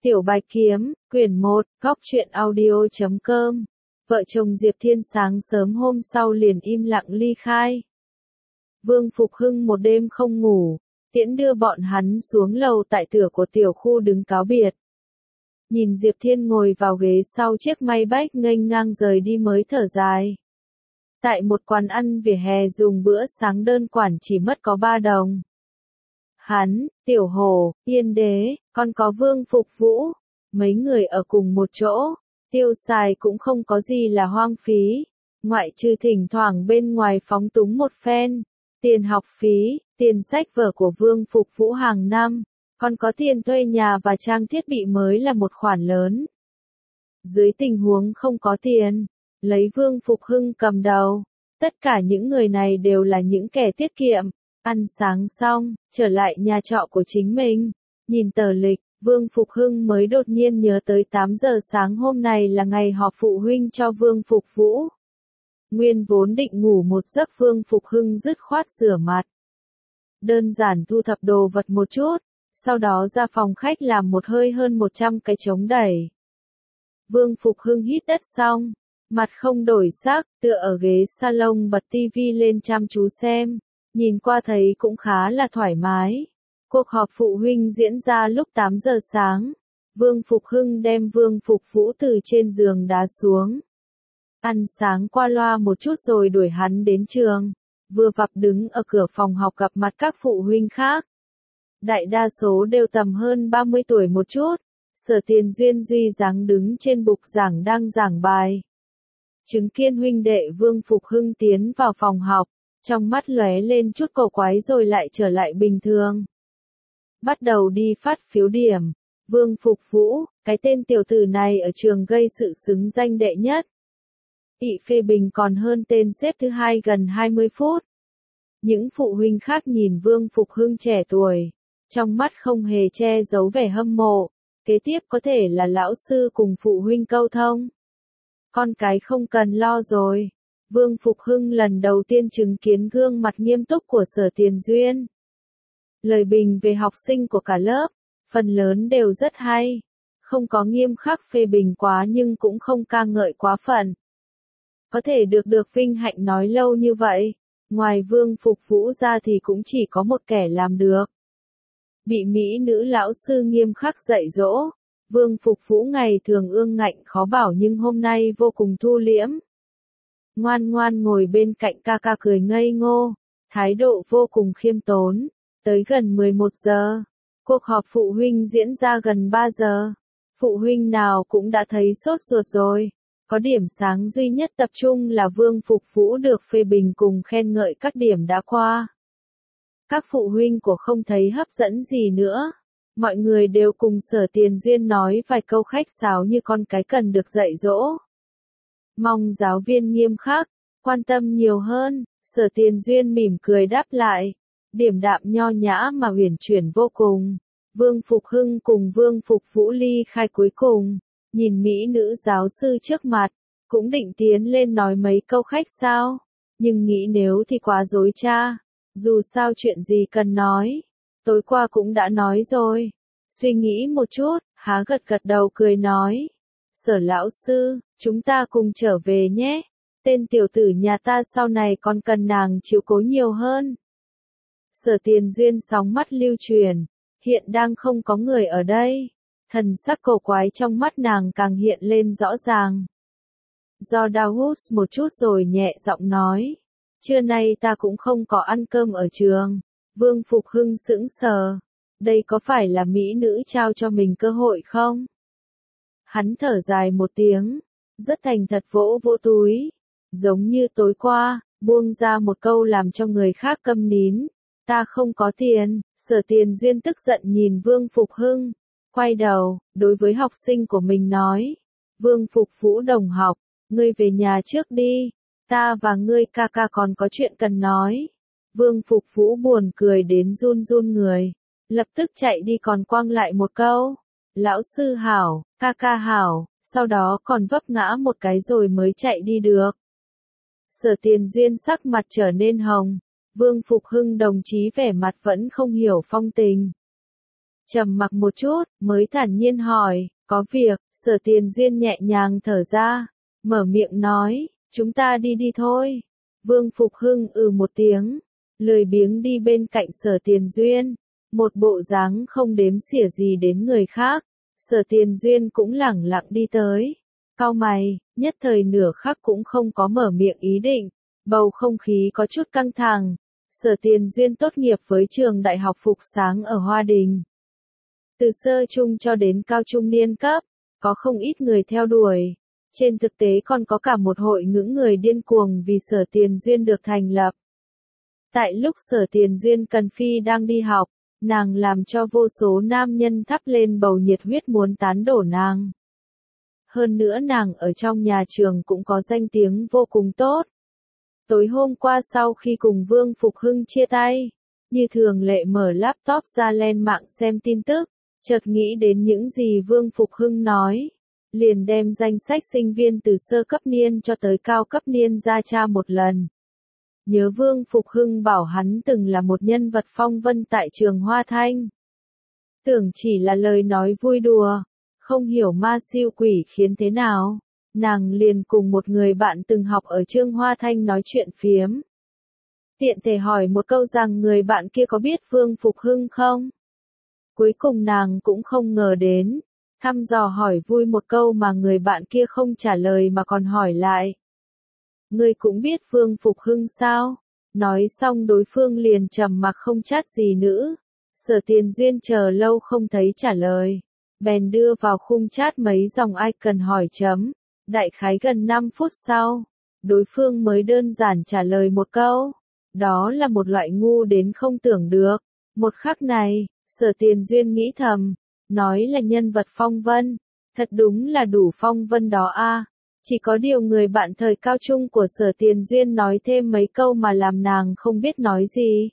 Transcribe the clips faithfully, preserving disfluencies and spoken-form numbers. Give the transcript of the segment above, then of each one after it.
Tiểu Bạch Kiếm, quyển một, góc truyện audio chấm com. Vợ chồng Diệp Thiên sáng sớm hôm sau liền im lặng ly khai. Vương Phục Hưng một đêm không ngủ, tiễn đưa bọn hắn xuống lầu tại cửa của tiểu khu đứng cáo biệt. Nhìn Diệp Thiên ngồi vào ghế sau chiếc Maybach nghênh ngang rời đi mới thở dài. Tại một quán ăn vỉa hè dùng bữa sáng đơn giản chỉ mất có ba đồng. Hắn, Tiểu Hồ, Yên Đế, còn có Vương Phục Vũ, mấy người ở cùng một chỗ, tiêu xài cũng không có gì là hoang phí, ngoại trừ thỉnh thoảng bên ngoài phóng túng một phen, tiền học phí, tiền sách vở của Vương Phục Vũ hàng năm, còn có tiền thuê nhà và trang thiết bị mới là một khoản lớn. Dưới tình huống không có tiền, lấy Vương Phục Hưng cầm đầu, tất cả những người này đều là những kẻ tiết kiệm. Ăn sáng xong, trở lại nhà trọ của chính mình, nhìn tờ lịch, Vương Phục Hưng mới đột nhiên nhớ tới tám giờ sáng hôm nay là ngày họp phụ huynh cho Vương Phục Vũ. Nguyên vốn định ngủ một giấc Vương Phục Hưng dứt khoát rửa mặt. Đơn giản thu thập đồ vật một chút, sau đó ra phòng khách làm một hơi hơn một trăm cái chống đẩy. Vương Phục Hưng hít đất xong, mặt không đổi sắc, tựa ở ghế salon bật tivi lên chăm chú xem. Nhìn qua thấy cũng khá là thoải mái. Cuộc họp phụ huynh diễn ra lúc tám giờ sáng. Vương Phục Hưng đem Vương Phục Vũ từ trên giường đá xuống. Ăn sáng qua loa một chút rồi đuổi hắn đến trường. Vừa vặn đứng ở cửa phòng học gặp mặt các phụ huynh khác. Đại đa số đều tầm hơn ba mươi tuổi một chút. Sở Tiền Duyên duy dáng đứng trên bục giảng đang giảng bài. Chứng kiến huynh đệ Vương Phục Hưng tiến vào phòng học. Trong mắt lóe lên chút cổ quái rồi lại trở lại bình thường. Bắt đầu đi phát phiếu điểm. Vương Phục Vũ, cái tên tiểu tử này ở trường gây sự xứng danh đệ nhất. Ị phê bình còn hơn tên xếp thứ hai gần hai mươi phút. Những phụ huynh khác nhìn Vương Phục Hưng trẻ tuổi. Trong mắt không hề che giấu vẻ hâm mộ. Kế tiếp có thể là lão sư cùng phụ huynh câu thông. Con cái không cần lo rồi. Vương Phục Hưng lần đầu tiên chứng kiến gương mặt nghiêm túc của Sở Tiền Duyên. Lời bình về học sinh của cả lớp, phần lớn đều rất hay. Không có nghiêm khắc phê bình quá nhưng cũng không ca ngợi quá phận. Có thể được được vinh hạnh nói lâu như vậy, ngoài Vương Phục Vũ ra thì cũng chỉ có một kẻ làm được. Bị mỹ nữ lão sư nghiêm khắc dạy dỗ, Vương Phục Vũ ngày thường ương ngạnh khó bảo nhưng hôm nay vô cùng thu liễm. Ngoan ngoan ngồi bên cạnh ca ca cười ngây ngô, thái độ vô cùng khiêm tốn. Tới gần mười một giờ, cuộc họp phụ huynh diễn ra gần ba giờ. Phụ huynh nào cũng đã thấy sốt ruột rồi. Có điểm sáng duy nhất tập trung là Vương Phục Vũ được phê bình cùng khen ngợi các điểm đã qua. Các phụ huynh của không thấy hấp dẫn gì nữa. Mọi người đều cùng Sở Tiền Duyên nói vài câu khách sáo như con cái cần được dạy dỗ. Mong giáo viên nghiêm khắc, quan tâm nhiều hơn, Sở Tiền Duyên mỉm cười đáp lại. Điềm đạm nho nhã mà huyền chuyển vô cùng. Vương Phục Hưng cùng Vương Phục Vũ ly khai cuối cùng, nhìn mỹ nữ giáo sư trước mặt, cũng định tiến lên nói mấy câu khách sao, nhưng nghĩ nếu thì quá dối cha, dù sao chuyện gì cần nói, tối qua cũng đã nói rồi. Suy nghĩ một chút, há gật gật đầu cười nói. Sở lão sư, chúng ta cùng trở về nhé. Tên tiểu tử nhà ta sau này còn cần nàng chiếu cố nhiều hơn. Sở Tiền Duyên sóng mắt lưu truyền. Hiện đang không có người ở đây. Thần sắc cổ quái trong mắt nàng càng hiện lên rõ ràng. Do đau hút một chút rồi nhẹ giọng nói. Trưa nay ta cũng không có ăn cơm ở trường. Vương Phục Hưng sững sờ. Đây có phải là mỹ nữ trao cho mình cơ hội không? Hắn thở dài một tiếng, rất thành thật vỗ vỗ túi, giống như tối qua, buông ra một câu làm cho người khác câm nín. Ta không có tiền. Sở Tiền Duyên tức giận nhìn Vương Phục Hưng, quay đầu, đối với học sinh của mình nói. Vương Phục Vũ đồng học, ngươi về nhà trước đi, ta và ngươi ca ca còn có chuyện cần nói. Vương Phục Vũ buồn cười đến run run người, lập tức chạy đi còn quăng lại một câu. Lão sư hảo, ca ca hảo, sau đó còn vấp ngã một cái rồi mới chạy đi được. Sở Tiền Duyên sắc mặt trở nên hồng, Vương Phục Hưng đồng chí vẻ mặt vẫn không hiểu phong tình. Trầm mặc một chút, mới thản nhiên hỏi, có việc. Sở Tiền Duyên nhẹ nhàng thở ra, mở miệng nói, chúng ta đi đi thôi. Vương Phục Hưng ừ một tiếng, lười biếng đi bên cạnh Sở Tiền Duyên, một bộ dáng không đếm xỉa gì đến người khác. Sở Tiền Duyên cũng lẳng lặng đi tới, cau mày, nhất thời nửa khắc cũng không có mở miệng ý định, bầu không khí có chút căng thẳng. Sở Tiền Duyên tốt nghiệp với trường Đại học Phục Sáng ở Hoa Đình. Từ sơ trung cho đến cao trung niên cấp, có không ít người theo đuổi. Trên thực tế còn có cả một hội những người điên cuồng vì Sở Tiền Duyên được thành lập. Tại lúc Sở Tiền Duyên cần phi đang đi học, nàng làm cho vô số nam nhân thắp lên bầu nhiệt huyết muốn tán đổ nàng. Hơn nữa nàng ở trong nhà trường cũng có danh tiếng vô cùng tốt. Tối hôm qua sau khi cùng Vương Phục Hưng chia tay, như thường lệ mở laptop ra lên mạng xem tin tức, chợt nghĩ đến những gì Vương Phục Hưng nói. Liền đem danh sách sinh viên từ sơ cấp niên cho tới cao cấp niên ra tra một lần. Nhớ Vương Phục Hưng bảo hắn từng là một nhân vật phong vân tại trường Hoa Thanh. Tưởng chỉ là lời nói vui đùa, không hiểu ma siêu quỷ khiến thế nào. Nàng liền cùng một người bạn từng học ở trường Hoa Thanh nói chuyện phiếm. Tiện thể hỏi một câu rằng người bạn kia có biết Vương Phục Hưng không? Cuối cùng nàng cũng không ngờ đến. Thăm dò hỏi vui một câu mà người bạn kia không trả lời mà còn hỏi lại. Ngươi cũng biết Vương Phục Hưng sao? Nói xong đối phương liền trầm mặc không chát gì nữa. Sở Tiền Duyên chờ lâu không thấy trả lời. Bèn đưa vào khung chat mấy dòng ai cần hỏi chấm. Đại khái gần năm phút sau, đối phương mới đơn giản trả lời một câu. Đó là một loại ngu đến không tưởng được. Một khắc này, Sở Tiền Duyên nghĩ thầm. Nói là nhân vật phong vân, thật đúng là đủ phong vân đó a. Chỉ có điều người bạn thời cao trung của Sở Tiền Duyên nói thêm mấy câu mà làm nàng không biết nói gì.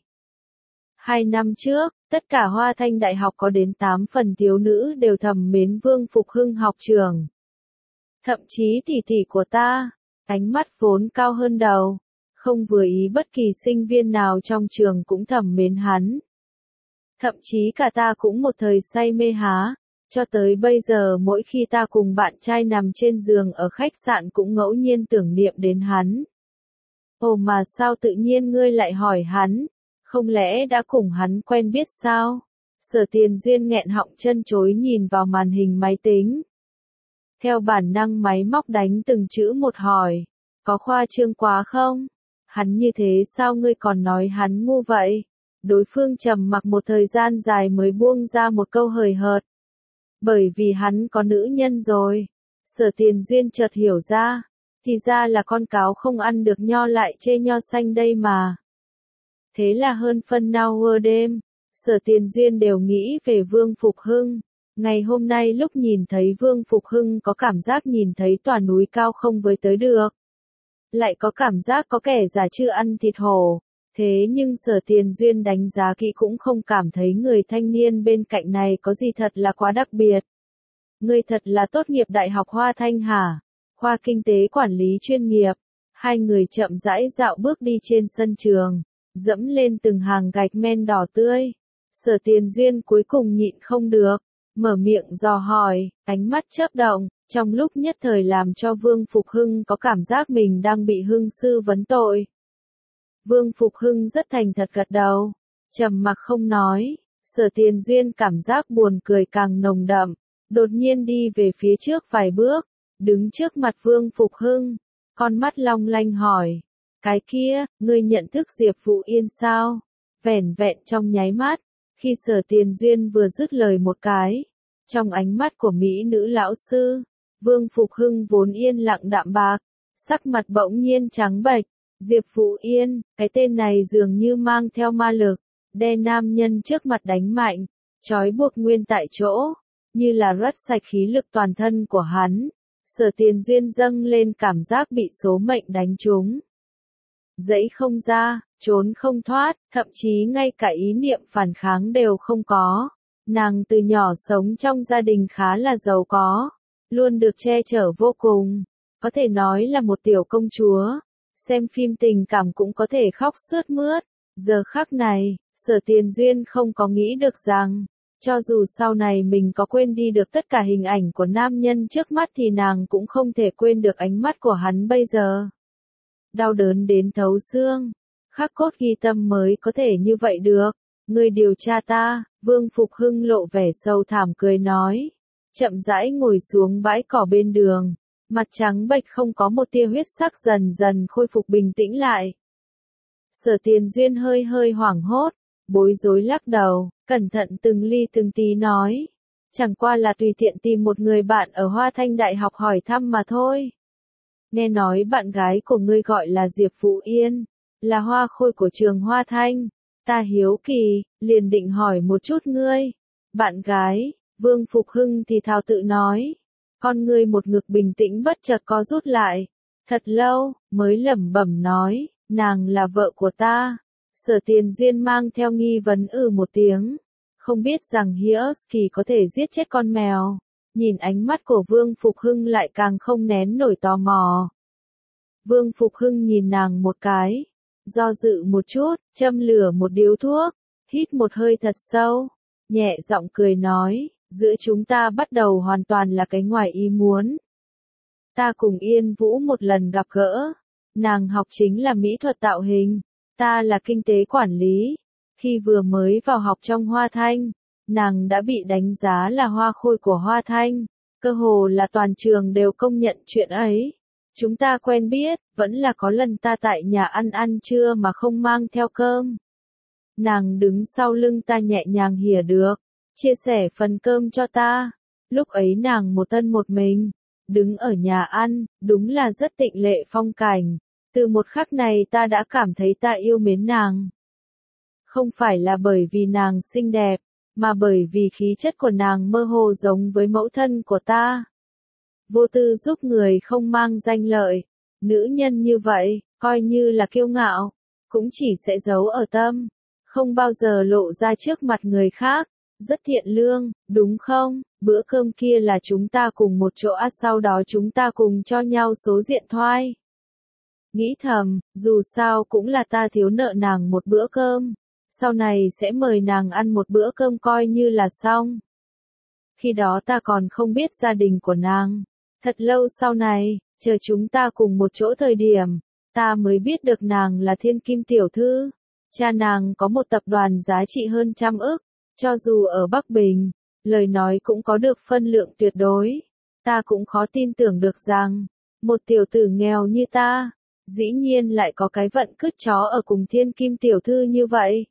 Hai năm trước, tất cả Hoa Thanh Đại học có đến tám phần thiếu nữ đều thầm mến Vương Phục Hưng học trường. Thậm chí tỷ tỷ của ta, ánh mắt vốn cao hơn đầu, không vừa ý bất kỳ sinh viên nào trong trường cũng thầm mến hắn. Thậm chí cả ta cũng một thời say mê há, cho tới bây giờ mỗi khi ta cùng bạn trai nằm trên giường ở khách sạn cũng ngẫu nhiên tưởng niệm đến hắn. Ồ mà sao tự nhiên ngươi lại hỏi hắn, không lẽ đã cùng hắn quen biết sao? Sở Tiền Duyên nghẹn họng chân chối nhìn vào màn hình máy tính. Theo bản năng máy móc đánh từng chữ một hỏi, có khoa trương quá không? Hắn như thế sao ngươi còn nói hắn ngu vậy? Đối phương trầm mặc một thời gian dài mới buông ra một câu hời hợt. Bởi vì hắn có nữ nhân rồi. Sở Tiền Duyên chợt hiểu ra, thì ra là con cáo không ăn được nho lại chê nho xanh đây mà. Thế là hơn phân nao đêm, Sở Tiền Duyên đều nghĩ về Vương Phục Hưng. Ngày hôm nay lúc nhìn thấy Vương Phục Hưng có cảm giác nhìn thấy tòa núi cao không với tới được. Lại có cảm giác có kẻ già chưa ăn thịt hổ. Thế nhưng Sở Tiền Duyên đánh giá kỹ cũng không cảm thấy người thanh niên bên cạnh này có gì thật là quá đặc biệt. Ngươi thật là tốt nghiệp Đại học Hoa Thanh hả? Khoa Kinh tế Quản lý chuyên nghiệp. Hai người chậm rãi dạo bước đi trên sân trường, dẫm lên từng hàng gạch men đỏ tươi. Sở Tiền Duyên cuối cùng nhịn không được, mở miệng dò hỏi, ánh mắt chớp động, trong lúc nhất thời làm cho Vương Phục Hưng có cảm giác mình đang bị Hưng sư vấn tội. Vương Phục Hưng rất thành thật gật đầu, trầm mặc không nói. Sở Tiền Duyên cảm giác buồn cười càng nồng đậm, đột nhiên đi về phía trước vài bước, đứng trước mặt Vương Phục Hưng, con mắt long lanh hỏi, cái kia, ngươi nhận thức Diệp Vũ Yên sao? Vẻn vẹn trong nháy mắt, khi Sở Tiền Duyên vừa dứt lời một cái, trong ánh mắt của mỹ nữ lão sư, Vương Phục Hưng vốn yên lặng đạm bạc, sắc mặt bỗng nhiên trắng bệch. Diệp Vũ Yên, cái tên này dường như mang theo ma lực, đe nam nhân trước mặt đánh mạnh, trói buộc nguyên tại chỗ, như là rắt sạch khí lực toàn thân của hắn. Sở Tiền Duyên dâng lên cảm giác bị số mệnh đánh trúng. Dẫy không ra, trốn không thoát, thậm chí ngay cả ý niệm phản kháng đều không có. Nàng từ nhỏ sống trong gia đình khá là giàu có, luôn được che chở vô cùng, có thể nói là một tiểu công chúa. Xem phim tình cảm cũng có thể khóc sướt mướt. Giờ khắc này, Sở Tiền Duyên không có nghĩ được rằng, Cho dù sau này mình có quên đi được tất cả hình ảnh của nam nhân trước mắt thì nàng cũng không thể quên được ánh mắt của hắn bây giờ. Đau đớn đến thấu xương, khắc cốt ghi tâm mới có thể như vậy được. Ngươi điều tra ta, Vương Phục Hưng lộ vẻ sâu thẳm cười nói. Chậm rãi ngồi xuống bãi cỏ bên đường, mặt trắng bệch không có một tia huyết sắc dần dần khôi phục bình tĩnh lại. Sở Tiền Duyên hơi hơi hoảng hốt, bối rối lắc đầu, cẩn thận từng ly từng tí nói. Chẳng qua là tùy tiện tìm một người bạn ở Hoa Thanh Đại học hỏi thăm mà thôi. Nghe nói bạn gái của ngươi gọi là Diệp Phụ Yên, là hoa khôi của trường Hoa Thanh. Ta hiếu kỳ, liền định hỏi một chút ngươi. Bạn gái, Vương Phục Hưng thì thào tự nói. Con ngươi một ngực bình tĩnh bất chợt co rút lại. Thật lâu, mới lẩm bẩm nói, nàng là vợ của ta. Sở Tiền Duyên mang theo nghi vấn ừ một tiếng. Không biết rằng Hirsky có thể giết chết con mèo. Nhìn ánh mắt của Vương Phục Hưng lại càng không nén nổi tò mò. Vương Phục Hưng nhìn nàng một cái. Do dự một chút, châm lửa một điếu thuốc. Hít một hơi thật sâu. Nhẹ giọng cười nói, giữa chúng ta bắt đầu hoàn toàn là cái ngoài ý muốn. Ta cùng Yên Vũ một lần gặp gỡ. Nàng học chính là mỹ thuật tạo hình. Ta là kinh tế quản lý. Khi vừa mới vào học trong Hoa Thanh, nàng đã bị đánh giá là hoa khôi của Hoa Thanh. Cơ hồ là toàn trường đều công nhận chuyện ấy. Chúng ta quen biết, vẫn là có lần ta tại nhà ăn ăn trưa mà không mang theo cơm. Nàng đứng sau lưng ta nhẹ nhàng hỉa được, chia sẻ phần cơm cho ta. Lúc ấy nàng một thân một mình, đứng ở nhà ăn, đúng là rất tịnh lệ phong cảnh. Từ một khắc này ta đã cảm thấy ta yêu mến nàng. Không phải là bởi vì nàng xinh đẹp, mà bởi vì khí chất của nàng mơ hồ giống với mẫu thân của ta. Vô tư giúp người không mang danh lợi. Nữ nhân như vậy, coi như là kiêu ngạo, cũng chỉ sẽ giấu ở tâm, không bao giờ lộ ra trước mặt người khác. Rất thiện lương, đúng không? Bữa cơm kia là chúng ta cùng một chỗ ăn, sau đó chúng ta cùng cho nhau số điện thoại. Nghĩ thầm, dù sao cũng là ta thiếu nợ nàng một bữa cơm. Sau này sẽ mời nàng ăn một bữa cơm coi như là xong. Khi đó ta còn không biết gia đình của nàng. Thật lâu sau này, chờ chúng ta cùng một chỗ thời điểm, ta mới biết được nàng là thiên kim tiểu thư. Cha nàng có một tập đoàn giá trị hơn trăm ức. Cho dù ở Bắc Bình, lời nói cũng có được phân lượng tuyệt đối. Ta cũng khó tin tưởng được rằng, một tiểu tử nghèo như ta, dĩ nhiên lại có cái vận cứt chó ở cùng thiên kim tiểu thư như vậy.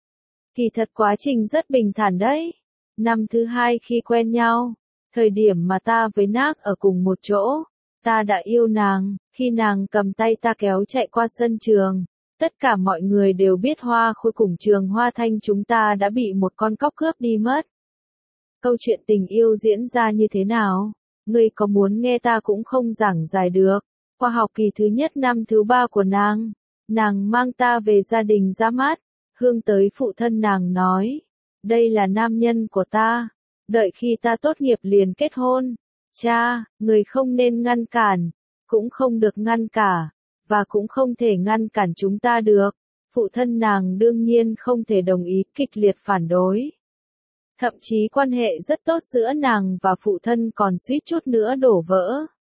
Kỳ thật quá trình rất bình thản đấy. Năm thứ hai khi quen nhau, thời điểm mà ta với Nác ở cùng một chỗ, ta đã yêu nàng. Khi nàng cầm tay ta kéo chạy qua sân trường, tất cả mọi người đều biết hoa khôi cùng trường Hoa Thanh chúng ta đã bị một con cóc cướp đi mất. Câu chuyện tình yêu diễn ra như thế nào? Ngươi có muốn nghe ta cũng không giảng giải được. Qua học kỳ thứ nhất năm thứ ba của nàng, nàng mang ta về gia đình ra mắt, hướng tới phụ thân nàng nói, đây là nam nhân của ta, đợi khi ta tốt nghiệp liền kết hôn. Cha, người không nên ngăn cản, cũng không được ngăn cả, và cũng không thể ngăn cản chúng ta được. Phụ thân nàng đương nhiên không thể đồng ý, kịch liệt phản đối. Thậm chí quan hệ rất tốt giữa nàng và phụ thân còn suýt chút nữa đổ vỡ.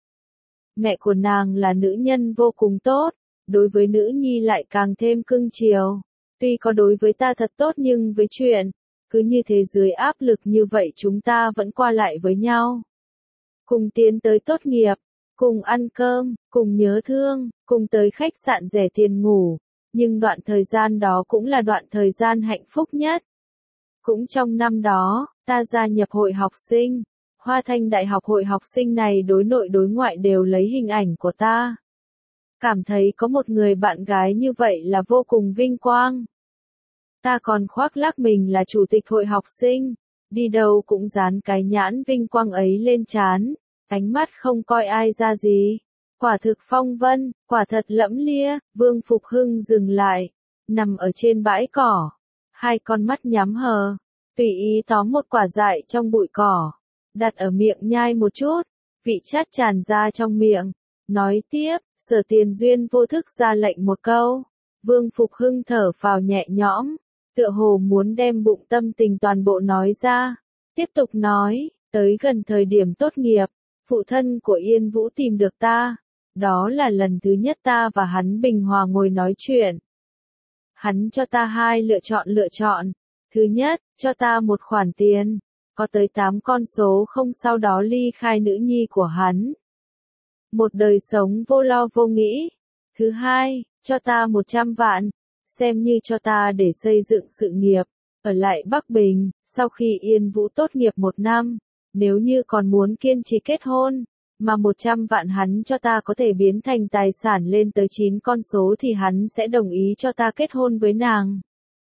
Mẹ của nàng là nữ nhân vô cùng tốt, đối với nữ nhi lại càng thêm cưng chiều. Tuy có đối với ta thật tốt nhưng với chuyện, cứ như thế dưới áp lực như vậy chúng ta vẫn qua lại với nhau. Cùng tiến tới tốt nghiệp, cùng ăn cơm, cùng nhớ thương, cùng tới khách sạn rẻ tiền ngủ. Nhưng đoạn thời gian đó cũng là đoạn thời gian hạnh phúc nhất. Cũng trong năm đó, ta gia nhập hội học sinh. Hoa Thanh Đại học hội học sinh này đối nội đối ngoại đều lấy hình ảnh của ta. Cảm thấy có một người bạn gái như vậy là vô cùng vinh quang. Ta còn khoác lác mình là chủ tịch hội học sinh, đi đâu cũng dán cái nhãn vinh quang ấy lên trán, ánh mắt không coi ai ra gì. Quả thực phong vân, quả thật lẫm lia. Vương Phục Hưng dừng lại, nằm ở trên bãi cỏ, hai con mắt nhắm hờ, tùy ý tóm một quả dại trong bụi cỏ, đặt ở miệng nhai một chút, vị chát tràn ra trong miệng. Nói tiếp, Sở Tiền Duyên vô thức ra lệnh một câu, Vương Phục Hưng thở phào nhẹ nhõm, tựa hồ muốn đem bụng tâm tình toàn bộ nói ra. Tiếp tục nói, tới gần thời điểm tốt nghiệp, phụ thân của Yên Vũ tìm được ta. Đó là lần thứ nhất ta và hắn bình hòa ngồi nói chuyện. Hắn cho ta hai lựa chọn lựa chọn. Thứ nhất, cho ta một khoản tiền, có tới tám con số không, sau đó ly khai nữ nhi của hắn. Một đời sống vô lo vô nghĩ. Thứ hai, cho ta một trăm vạn, xem như cho ta để xây dựng sự nghiệp, ở lại Bắc Bình, sau khi Yên Vũ tốt nghiệp một năm, nếu như còn muốn kiên trì kết hôn, mà một trăm vạn hắn cho ta có thể biến thành tài sản lên tới chín con số thì hắn sẽ đồng ý cho ta kết hôn với nàng.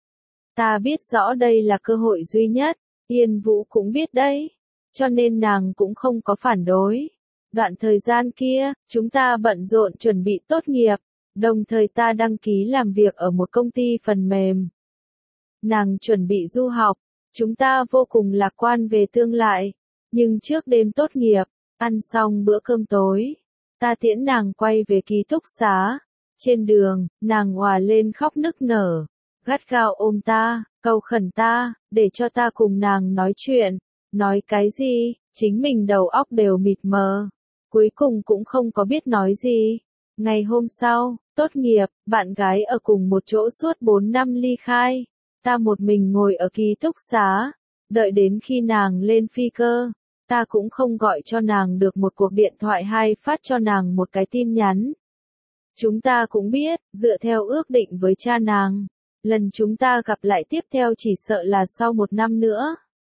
Ta biết rõ đây là cơ hội duy nhất, Yên Vũ cũng biết đấy, cho nên nàng cũng không có phản đối. Đoạn thời gian kia, chúng ta bận rộn chuẩn bị tốt nghiệp, đồng thời ta đăng ký làm việc ở một công ty phần mềm. Nàng chuẩn bị du học, chúng ta vô cùng lạc quan về tương lai, nhưng trước đêm tốt nghiệp, ăn xong bữa cơm tối, ta tiễn nàng quay về ký túc xá. Trên đường, nàng òa lên khóc nức nở, gắt gao ôm ta, cầu khẩn ta, để cho ta cùng nàng nói chuyện. Nói cái gì, chính mình đầu óc đều mịt mờ, cuối cùng cũng không có biết nói gì. Ngày hôm sau, tốt nghiệp, bạn gái ở cùng một chỗ suốt bốn năm ly khai. Ta một mình ngồi ở ký túc xá, đợi đến khi nàng lên phi cơ, ta cũng không gọi cho nàng được một cuộc điện thoại hay phát cho nàng một cái tin nhắn. Chúng ta cũng biết, dựa theo ước định với cha nàng, lần chúng ta gặp lại tiếp theo chỉ sợ là sau một năm nữa.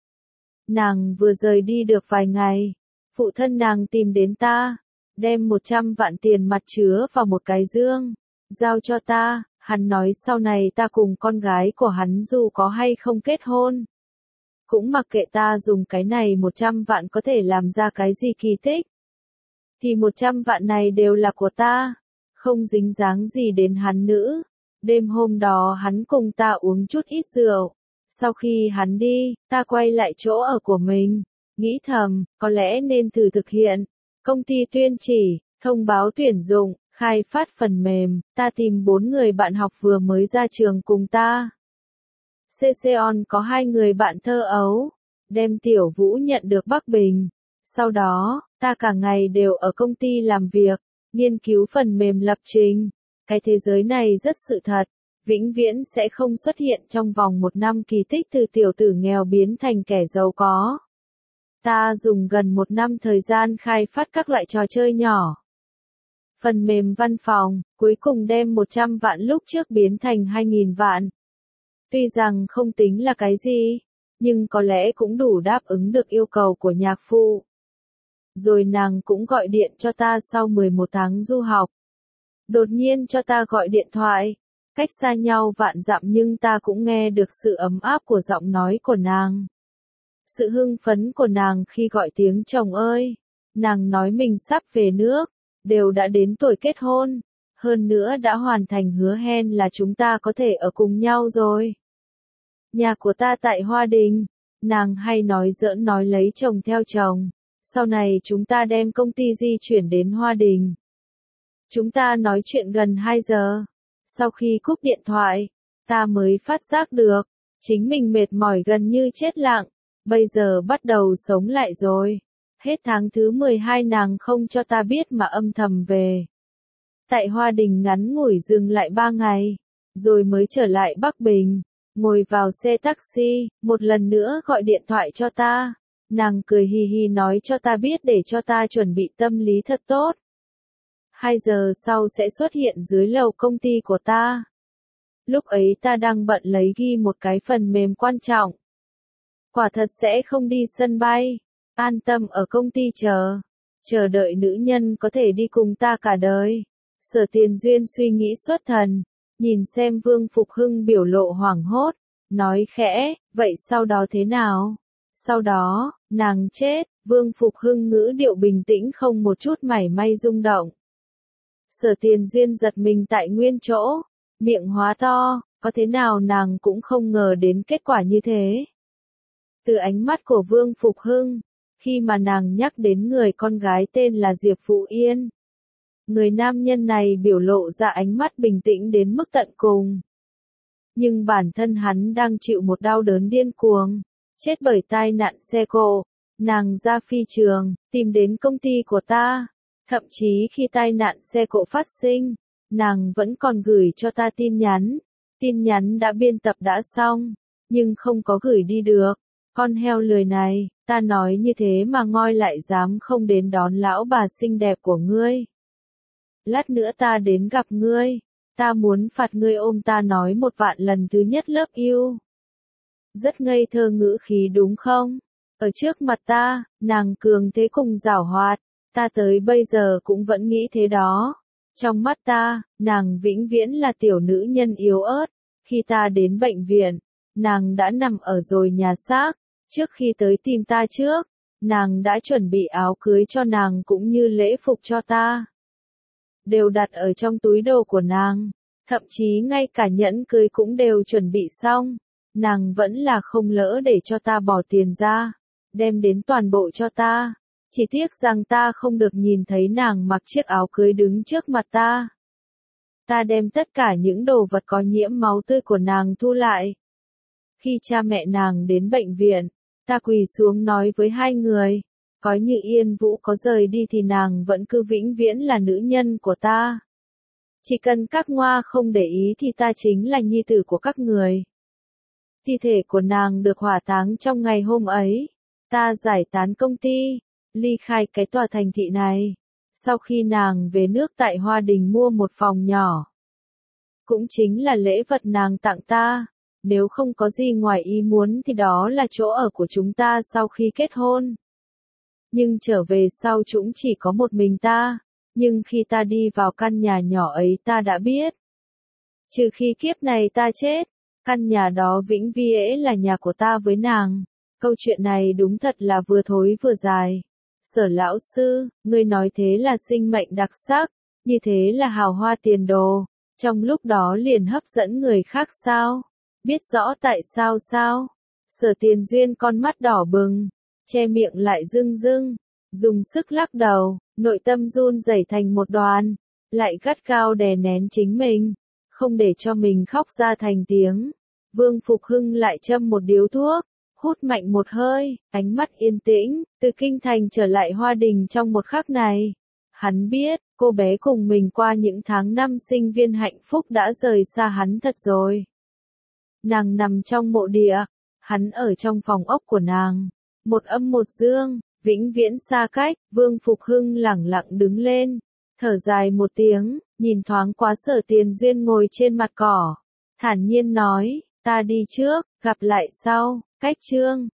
Nàng vừa rời đi được vài ngày, phụ thân nàng tìm đến ta, đem một trăm vạn tiền mặt chứa vào một cái dương, giao cho ta. Hắn nói sau này ta cùng con gái của hắn dù có hay không kết hôn, cũng mặc kệ ta dùng cái này một trăm vạn có thể làm ra cái gì kỳ tích. Thì một trăm vạn này đều là của ta, không dính dáng gì đến hắn nữ. Đêm hôm đó hắn cùng ta uống chút ít rượu. Sau khi hắn đi, ta quay lại chỗ ở của mình, nghĩ thầm, có lẽ nên thử thực hiện. Công ty tuyên chỉ, thông báo tuyển dụng, khai phát phần mềm, ta tìm bốn người bạn học vừa mới ra trường cùng ta. xê xê on có hai người bạn thơ ấu, đem Tiểu Vũ nhận được Bắc Bình. Sau đó, ta cả ngày đều ở công ty làm việc, nghiên cứu phần mềm lập trình. Cái thế giới này rất sự thật, vĩnh viễn sẽ không xuất hiện trong vòng một năm kỳ tích từ tiểu tử nghèo biến thành kẻ giàu có. Ta dùng gần một năm thời gian khai phát các loại trò chơi nhỏ. Phần mềm văn phòng, cuối cùng đem một trăm vạn lúc trước biến thành hai nghìn vạn. Tuy rằng không tính là cái gì, nhưng có lẽ cũng đủ đáp ứng được yêu cầu của nhạc phụ. Rồi nàng cũng gọi điện cho ta sau mười một tháng du học. Đột nhiên cho ta gọi điện thoại, cách xa nhau vạn dặm nhưng ta cũng nghe được sự ấm áp của giọng nói của nàng. Sự hưng phấn của nàng khi gọi tiếng chồng ơi. Nàng nói mình sắp về nước, đều đã đến tuổi kết hôn, hơn nữa đã hoàn thành hứa hẹn là chúng ta có thể ở cùng nhau rồi. Nhà của ta tại Hoa Đình, nàng hay nói giỡn nói lấy chồng theo chồng, sau này chúng ta đem công ty di chuyển đến Hoa Đình. Chúng ta nói chuyện gần hai giờ, sau khi cúp điện thoại, ta mới phát giác được, chính mình mệt mỏi gần như chết lặng, bây giờ bắt đầu sống lại rồi. Hết tháng thứ mười hai nàng không cho ta biết mà âm thầm về. Tại Hoa Đình ngắn ngủi dừng lại ba ngày, rồi mới trở lại Bắc Bình, ngồi vào xe taxi, một lần nữa gọi điện thoại cho ta. Nàng cười hì hì nói cho ta biết để cho ta chuẩn bị tâm lý thật tốt. Hai giờ sau sẽ xuất hiện dưới lầu công ty của ta. Lúc ấy ta đang bận lấy ghi một cái phần mềm quan trọng. Quả thật sẽ không đi sân bay. An tâm ở công ty chờ, chờ đợi nữ nhân có thể đi cùng ta cả đời. Sở Tiền Duyên suy nghĩ xuất thần, nhìn xem Vương Phục Hưng biểu lộ hoảng hốt, nói khẽ, vậy sau đó thế nào? Sau đó, nàng chết. Vương Phục Hưng ngữ điệu bình tĩnh không một chút mảy may rung động. Sở Tiền Duyên giật mình tại nguyên chỗ, miệng hóa to, có thế nào nàng cũng không ngờ đến kết quả như thế. Từ ánh mắt của Vương Phục Hưng, khi mà nàng nhắc đến người con gái tên là Diệp Phụ Yên, người nam nhân này biểu lộ ra ánh mắt bình tĩnh đến mức tận cùng. Nhưng bản thân hắn đang chịu một đau đớn điên cuồng, chết bởi tai nạn xe cộ. Nàng ra phi trường, tìm đến công ty của ta. Thậm chí khi tai nạn xe cộ phát sinh, nàng vẫn còn gửi cho ta tin nhắn. Tin nhắn đã biên tập đã xong, nhưng không có gửi đi được. Con heo lười này, ta nói như thế mà ngoi lại dám không đến đón lão bà xinh đẹp của ngươi. Lát nữa ta đến gặp ngươi, ta muốn phạt ngươi ôm ta nói một vạn lần thứ nhất lớp yêu. Rất ngây thơ ngữ khí đúng không? Ở trước mặt ta, nàng cường thế cùng giảo hoạt, ta tới bây giờ cũng vẫn nghĩ thế đó. Trong mắt ta, nàng vĩnh viễn là tiểu nữ nhân yếu ớt. Khi ta đến bệnh viện, nàng đã nằm ở rồi nhà xác. Trước khi tới tìm ta trước, nàng đã chuẩn bị áo cưới cho nàng cũng như lễ phục cho ta. Đều đặt ở trong túi đồ của nàng, thậm chí ngay cả nhẫn cưới cũng đều chuẩn bị xong. Nàng vẫn là không lỡ để cho ta bỏ tiền ra, đem đến toàn bộ cho ta. Chỉ tiếc rằng ta không được nhìn thấy nàng mặc chiếc áo cưới đứng trước mặt ta. Ta đem tất cả những đồ vật có nhiễm máu tươi của nàng thu lại. Khi cha mẹ nàng đến bệnh viện, ta quỳ xuống nói với hai người, coi như Yên Vũ có rời đi thì nàng vẫn cứ vĩnh viễn là nữ nhân của ta. Chỉ cần các ngoa không để ý thì ta chính là nhi tử của các người. Thi thể của nàng được hỏa táng trong ngày hôm ấy. Ta giải tán công ty, ly khai cái tòa thành thị này. Sau khi nàng về nước tại Hoa Đình mua một phòng nhỏ. Cũng chính là lễ vật nàng tặng ta. Nếu không có gì ngoài ý muốn thì đó là chỗ ở của chúng ta sau khi kết hôn. Nhưng trở về sau chúng chỉ có một mình ta. Nhưng khi ta đi vào căn nhà nhỏ ấy ta đã biết. Trừ khi kiếp này ta chết, căn nhà đó vĩnh viễn là nhà của ta với nàng. Câu chuyện này đúng thật là vừa thối vừa dài. Sở lão sư, ngươi nói thế là sinh mệnh đặc sắc, như thế là hào hoa tiền đồ. Trong lúc đó liền hấp dẫn người khác sao? Biết rõ tại sao sao? Sở Tiền Duyên con mắt đỏ bừng, che miệng lại rưng rưng, dùng sức lắc đầu, nội tâm run rẩy thành một đoàn, lại gắt gao đè nén chính mình, không để cho mình khóc ra thành tiếng. Vương Phục Hưng lại châm một điếu thuốc, hút mạnh một hơi, ánh mắt yên tĩnh, từ kinh thành trở lại Hoa Đình trong một khắc này. Hắn biết, cô bé cùng mình qua những tháng năm sinh viên hạnh phúc đã rời xa hắn thật rồi. Nàng nằm trong mộ địa, hắn ở trong phòng ốc của nàng. Một âm một dương, vĩnh viễn xa cách. Vương Phục Hưng lẳng lặng đứng lên, thở dài một tiếng, nhìn thoáng qua Sở Tiền Duyên ngồi trên mặt cỏ, thản nhiên nói, ta đi trước, gặp lại sau. Cách chương